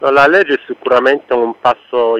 No, la legge è sicuramente un passo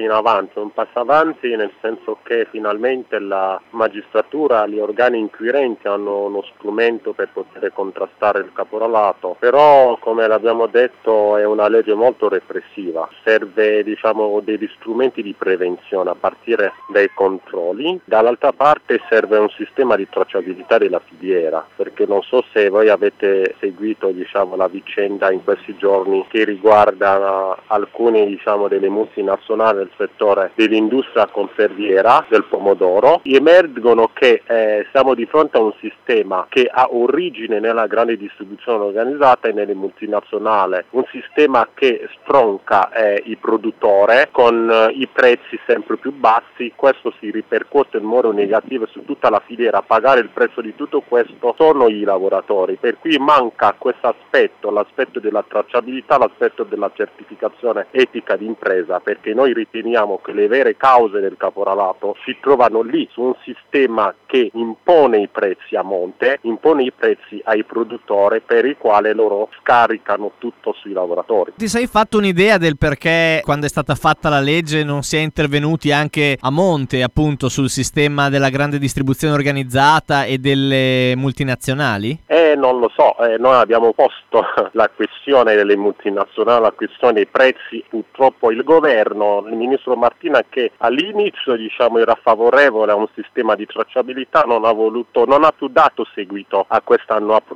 avanti nel senso che finalmente la magistratura, gli organi inquirenti hanno uno strumento per poter contrastare il caporalato, però come l'abbiamo detto è una legge molto repressiva, serve degli strumenti di prevenzione a partire dai controlli, dall'altra parte serve un sistema di tracciabilità della filiera, perché non so se voi avete seguito la vicenda in questi giorni che riguarda alcune delle multinazionali nel settore dell'industria conserviera del pomodoro. Emergono che siamo di fronte a un sistema che ha origine nella grande distribuzione organizzata e nelle multinazionali, un sistema che stronca il produttore con i prezzi sempre più bassi. Questo si ripercuote in modo negativo su tutta la filiera. A pagare il prezzo di tutto questo sono i lavoratori, per cui manca questo aspetto, l'aspetto della tracciabilità, l'aspetto della certificazione etica d'impresa, perché noi riteniamo che le vere cause del caporalato si trovano lì, su un sistema che impone i prezzi a monte, impone i prezzi ai produttori, per il quale loro scaricano tutto sui lavoratori. Ti sei fatto un'idea del perché quando è stata fatta la legge non si è intervenuti anche a monte, appunto, sul sistema della grande distribuzione organizzata e delle multinazionali? Non lo so, noi abbiamo posto la questione delle multinazionali, la questione dei prezzi. Purtroppo il governo, il ministro Martina, che all'inizio era favorevole a un sistema di tracciabilità, non ha più dato seguito a questa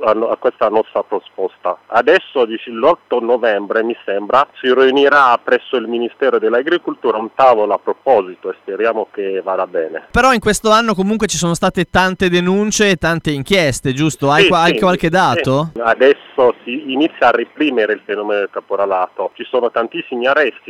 nostra proposta. Adesso l'8 novembre mi sembra si riunirà presso il Ministero dell'Agricoltura un tavolo a proposito e speriamo che vada bene. Però in questo anno comunque ci sono state tante denunce e tante inchieste, giusto? Hai qualche dato? Sì. Adesso si inizia a reprimere il fenomeno del caporalato. Ci sono tantissimi arresti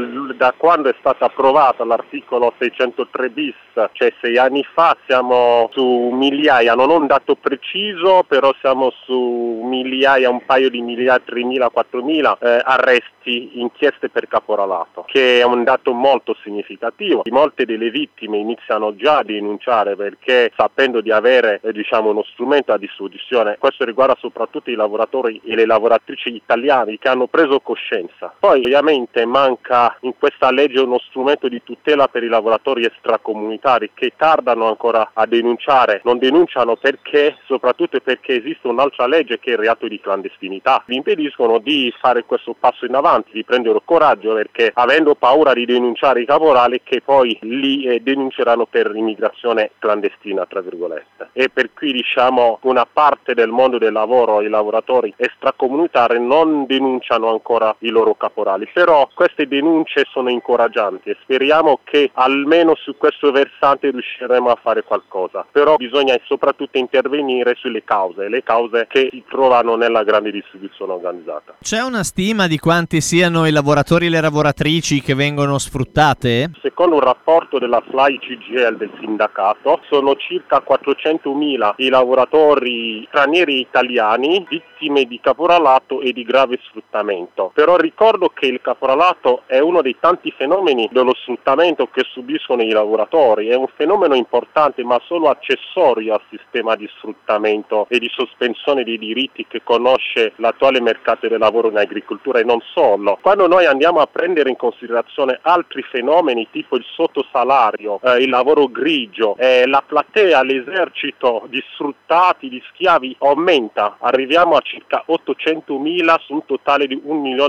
da quando è stato approvato l'articolo 603 bis, cioè 6 anni fa. Siamo su migliaia, non ho un dato preciso, però siamo su migliaia, un paio di migliaia, 3.000, 4.000 arresti, inchieste per caporalato, che è un dato molto significativo. Molte delle vittime iniziano già a denunciare perché sapendo di avere uno strumento a disposizione. Questo riguarda soprattutto i lavoratori e le lavoratrici italiani che hanno preso coscienza. Poi ovviamente manca in questa legge uno strumento di tutela per i lavoratori extracomunitari che tardano ancora a denunciare, non denunciano soprattutto perché esiste un'altra legge che è il reato di clandestinità. Vi impediscono di fare questo passo in avanti, di prendere coraggio, perché avendo paura di denunciare i caporali che poi li denunceranno per immigrazione clandestina, tra virgolette. E per cui una parte del mondo del lavoro, i lavoratori extracomunitari non denunciano ancora i loro caporali, però queste denunce sono incoraggianti e speriamo che almeno su questo versante riusciremo a fare qualcosa, però bisogna soprattutto intervenire sulle cause, le cause che si trovano nella grande distribuzione organizzata. C'è una stima di quanti siano i lavoratori e le lavoratrici che vengono sfruttate? Secondo un rapporto della FLAI CGIL del sindacato sono circa 400.000 i lavoratori stranieri italiani vittime di caporalato e di grave sfruttamento. Però ricordo che il caporalato è uno dei tanti fenomeni dello sfruttamento che subiscono i lavoratori, è un fenomeno importante ma solo accessorio al sistema di sfruttamento e di sospensione dei diritti che conosce l'attuale mercato del lavoro in agricoltura e non solo. Quando noi andiamo a prendere in considerazione altri fenomeni tipo il sottosalario, il lavoro grigio, la platea, l'esercito di sfruttati, di schiavi aumenta, arriviamo a circa 800.000 su un totale di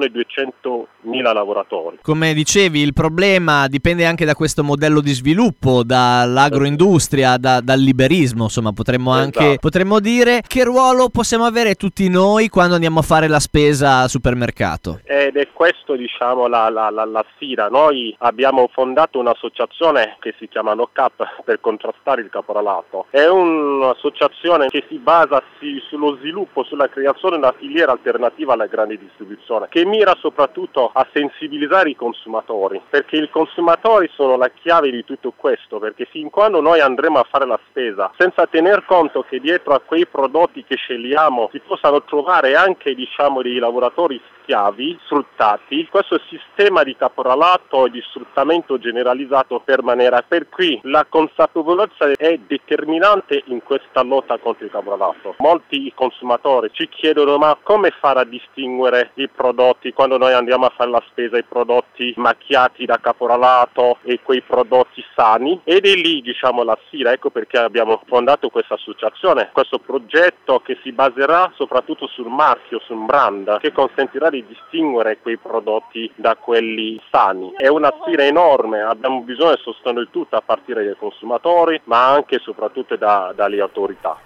1.200.000 lavoratori. Come dicevi, il problema dipende anche da questo modello di sviluppo, dall'agroindustria, dal liberismo, insomma potremmo dire. Che ruolo possiamo avere tutti noi quando andiamo a fare la spesa al supermercato? Ed è questo la sfida. Noi abbiamo fondato un'associazione che si chiama NOCAP per contrastare il caporalato. È un'associazione che si basa sullo sviluppo, sulla creazione di una filiera alternativa alla grande distribuzione, che mira soprattutto a sensibilizzare i consumatori, perché i consumatori sono la chiave di tutto questo, perché fin quando noi andremo a fare la spesa senza tener conto che dietro a quei prodotti che scegliamo si possano trovare anche dei lavoratori schiavi, sfruttati. Questo sistema di caporalato e di sfruttamento generalizzato permanerà, per cui la consapevolezza è determinante in questa lotta contro il caporalato. Molti consumatori ci chiedono: ma come fare a distinguere i prodotti quando noi andiamo a fare la spesa, i prodotti macchiati da caporalato e quei prodotti sani? Ed è lì, la sfida. Ecco perché abbiamo fondato questa associazione, questo progetto che si baserà soprattutto sul marchio, sul brand, che consentirà di distinguere quei prodotti da quelli sani. È una sfida enorme, abbiamo bisogno di sostenere tutto, a partire dai consumatori, ma anche e soprattutto dalle autorità.